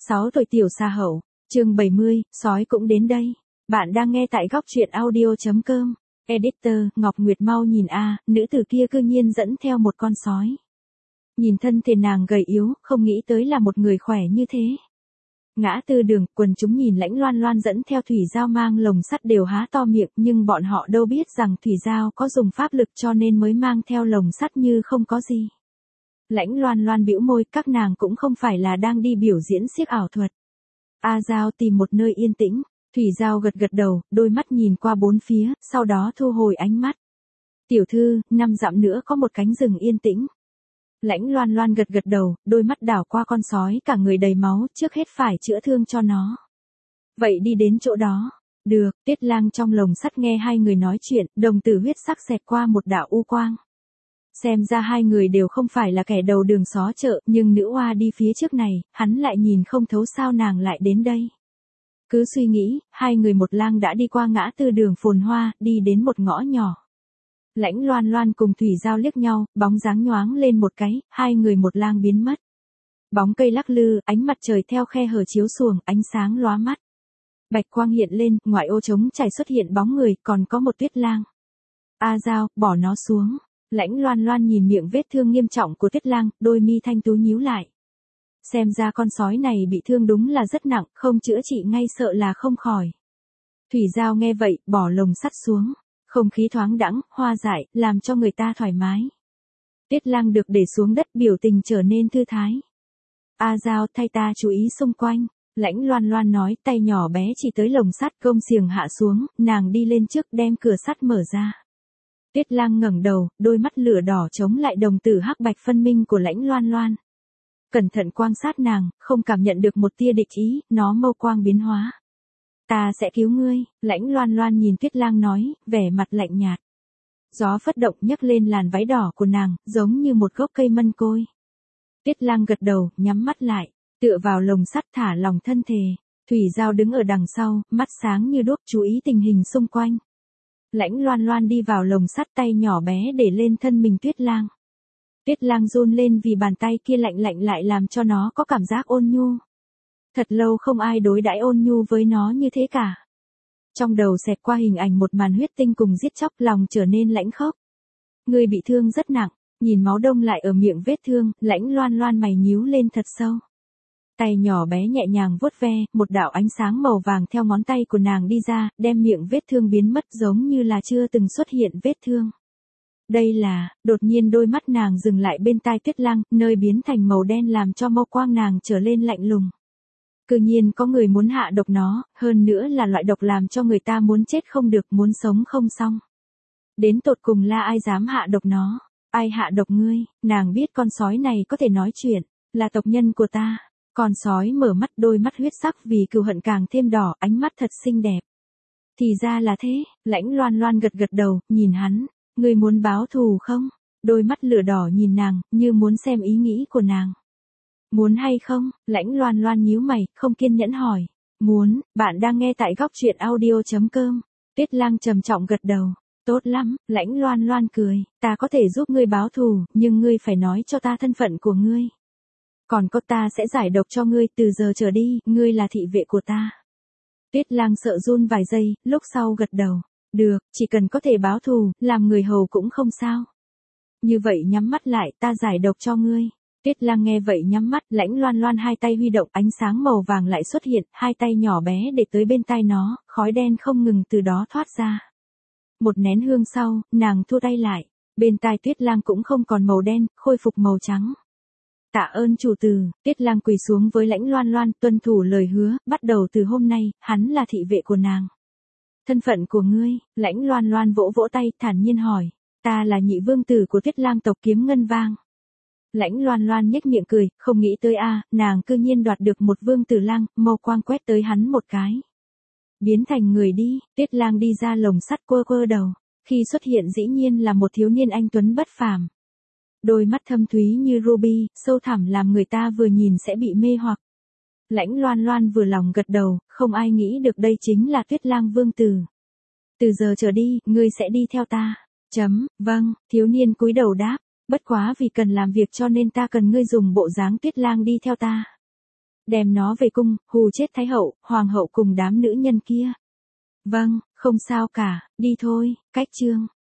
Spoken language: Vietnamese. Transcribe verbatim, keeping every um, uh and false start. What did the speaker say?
sáu tuổi tiểu xa hậu, chương bảy mươi, sói cũng đến đây. Bạn đang nghe tại góc truyện audio.com. Editor, Ngọc Nguyệt mau nhìn a, nữ tử kia cư nhiên dẫn theo một con sói. Nhìn thân thể nàng gầy yếu, không nghĩ tới là một người khỏe như thế. Ngã tư đường, quần chúng nhìn Lãnh Loan Loan dẫn theo Thủy Giao mang lồng sắt đều há to miệng, nhưng bọn họ đâu biết rằng Thủy Giao có dùng pháp lực cho nên mới mang theo lồng sắt như không có gì. Lãnh Loan Loan bĩu môi, các nàng cũng không phải là đang đi biểu diễn xiếc ảo thuật. A Giao tìm một nơi yên tĩnh, Thủy Giao gật gật đầu, đôi mắt nhìn qua bốn phía, sau đó thu hồi ánh mắt. Tiểu thư, năm dặm nữa có một cánh rừng yên tĩnh. Lãnh Loan Loan gật gật đầu, đôi mắt đảo qua con sói cả người đầy máu, trước hết phải chữa thương cho nó. Vậy đi đến chỗ đó. Được, Tiết Lang trong lồng sắt nghe hai người nói chuyện, đồng tử huyết sắc xẹt qua một đạo u quang. Xem ra hai người đều không phải là kẻ đầu đường xó chợ, nhưng nữ oa đi phía trước này, hắn lại nhìn không thấu sao nàng lại đến đây. Cứ suy nghĩ, hai người một lang đã đi qua ngã tư đường phồn hoa, đi đến một ngõ nhỏ. Lãnh Loan Loan cùng Thủy Giao liếc nhau, bóng dáng nhoáng lên một cái, hai người một lang biến mất. Bóng cây lắc lư, ánh mặt trời theo khe hở chiếu xuồng, ánh sáng lóa mắt. Bạch quang hiện lên, ngoại ô trống trải xuất hiện bóng người, còn có một Tuyết Lang. A Giao, bỏ nó xuống. Lãnh Loan Loan nhìn miệng vết thương nghiêm trọng của Tuyết Lang, đôi mi thanh tú nhíu lại. Xem ra con sói này bị thương đúng là rất nặng, không chữa trị ngay sợ là không khỏi. Thủy Giao nghe vậy, bỏ lồng sắt xuống. Không khí thoáng đãng, hoa dại, làm cho người ta thoải mái. Tuyết Lang được để xuống đất, biểu tình trở nên thư thái. A Giao, thay ta chú ý xung quanh. Lãnh Loan Loan nói, tay nhỏ bé chỉ tới lồng sắt, gông xiềng hạ xuống, nàng đi lên trước đem cửa sắt mở ra. Tuyết Lang ngẩng đầu, đôi mắt lửa đỏ chống lại đồng tử hắc bạch phân minh của Lãnh Loan Loan. Cẩn thận quan sát nàng, không cảm nhận được một tia địch ý, nó mâu quang biến hóa. Ta sẽ cứu ngươi, Lãnh Loan Loan nhìn Tuyết Lang nói, vẻ mặt lạnh nhạt. Gió phất động nhấc lên làn váy đỏ của nàng, giống như một gốc cây mân côi. Tuyết Lang gật đầu, nhắm mắt lại, tựa vào lồng sắt thả lòng thân thể. Thủy Giao đứng ở đằng sau, mắt sáng như đuốc chú ý tình hình xung quanh. Lãnh Loan Loan đi vào lồng sắt, tay nhỏ bé để lên thân mình Tuyết Lang. Tuyết Lang run lên vì bàn tay kia lạnh lạnh lại làm cho nó có cảm giác ôn nhu. Thật lâu không ai đối đãi ôn nhu với nó như thế cả. Trong đầu xẹt qua hình ảnh một màn huyết tinh cùng giết chóc, lòng trở nên lãnh khốc. Người bị thương rất nặng, nhìn máu đông lại ở miệng vết thương, Lãnh Loan Loan mày nhíu lên thật sâu. Tay nhỏ bé nhẹ nhàng vuốt ve, một đạo ánh sáng màu vàng theo ngón tay của nàng đi ra, đem miệng vết thương biến mất giống như là chưa từng xuất hiện vết thương. Đây là, đột nhiên đôi mắt nàng dừng lại bên tai Tuyết Lang, nơi biến thành màu đen làm cho mâu quang nàng trở lên lạnh lùng. Cư nhiên có người muốn hạ độc nó, hơn nữa là loại độc làm cho người ta muốn chết không được, muốn sống không xong. Đến tột cùng là ai dám hạ độc nó? Ai hạ độc ngươi? Nàng biết con sói này có thể nói chuyện, là tộc nhân của ta. Con sói mở mắt, đôi mắt huyết sắc vì cừu hận càng thêm đỏ, ánh mắt thật xinh đẹp. Thì ra là thế, Lãnh Loan Loan gật gật đầu, nhìn hắn, ngươi muốn báo thù không? Đôi mắt lửa đỏ nhìn nàng, như muốn xem ý nghĩ của nàng. Muốn hay không? Lãnh Loan Loan nhíu mày, không kiên nhẫn hỏi. Muốn, bạn đang nghe tại góc truyện audio.com. Tuyết Lang trầm trọng gật đầu. Tốt lắm, Lãnh Loan Loan cười, ta có thể giúp ngươi báo thù, nhưng ngươi phải nói cho ta thân phận của ngươi. Còn có ta sẽ giải độc cho ngươi, từ giờ trở đi, ngươi là thị vệ của ta. Tuyết Lang sợ run vài giây, lúc sau gật đầu. Được, chỉ cần có thể báo thù, làm người hầu cũng không sao. Như vậy nhắm mắt lại, ta giải độc cho ngươi. Tuyết Lang nghe vậy nhắm mắt, Lãnh Loan Loan hai tay huy động, ánh sáng màu vàng lại xuất hiện, hai tay nhỏ bé để tới bên tai nó, khói đen không ngừng từ đó thoát ra. Một nén hương sau, nàng thu tay lại, bên tai Tuyết Lang cũng không còn màu đen, khôi phục màu trắng. Tạ ơn chủ tử, Tuyết Lang quỳ xuống với Lãnh Loan Loan, tuân thủ lời hứa, bắt đầu từ hôm nay, hắn là thị vệ của nàng. Thân phận của ngươi, Lãnh Loan Loan vỗ vỗ tay, thản nhiên hỏi, ta là nhị vương tử của Tuyết Lang tộc Kiếm Ngân Vang. Lãnh Loan Loan nhếch miệng cười, không nghĩ tới a, à, nàng cư nhiên đoạt được một vương tử lang, mâu quang quét tới hắn một cái. Biến thành người đi, Tuyết Lang đi ra lồng sắt quơ quơ đầu, khi xuất hiện dĩ nhiên là một thiếu niên anh tuấn bất phàm. Đôi mắt thâm thúy như ruby, sâu thẳm làm người ta vừa nhìn sẽ bị mê hoặc. Lãnh Loan Loan vừa lòng gật đầu, không ai nghĩ được đây chính là Tuyết Lang vương tử. Từ giờ trở đi, ngươi sẽ đi theo ta. Chấm, vâng, thiếu niên cúi đầu đáp. Bất quá vì cần làm việc cho nên ta cần ngươi dùng bộ dáng Tuyết Lang đi theo ta. Đem nó về cung, hù chết thái hậu, hoàng hậu cùng đám nữ nhân kia. Vâng, không sao cả, đi thôi, cách chương.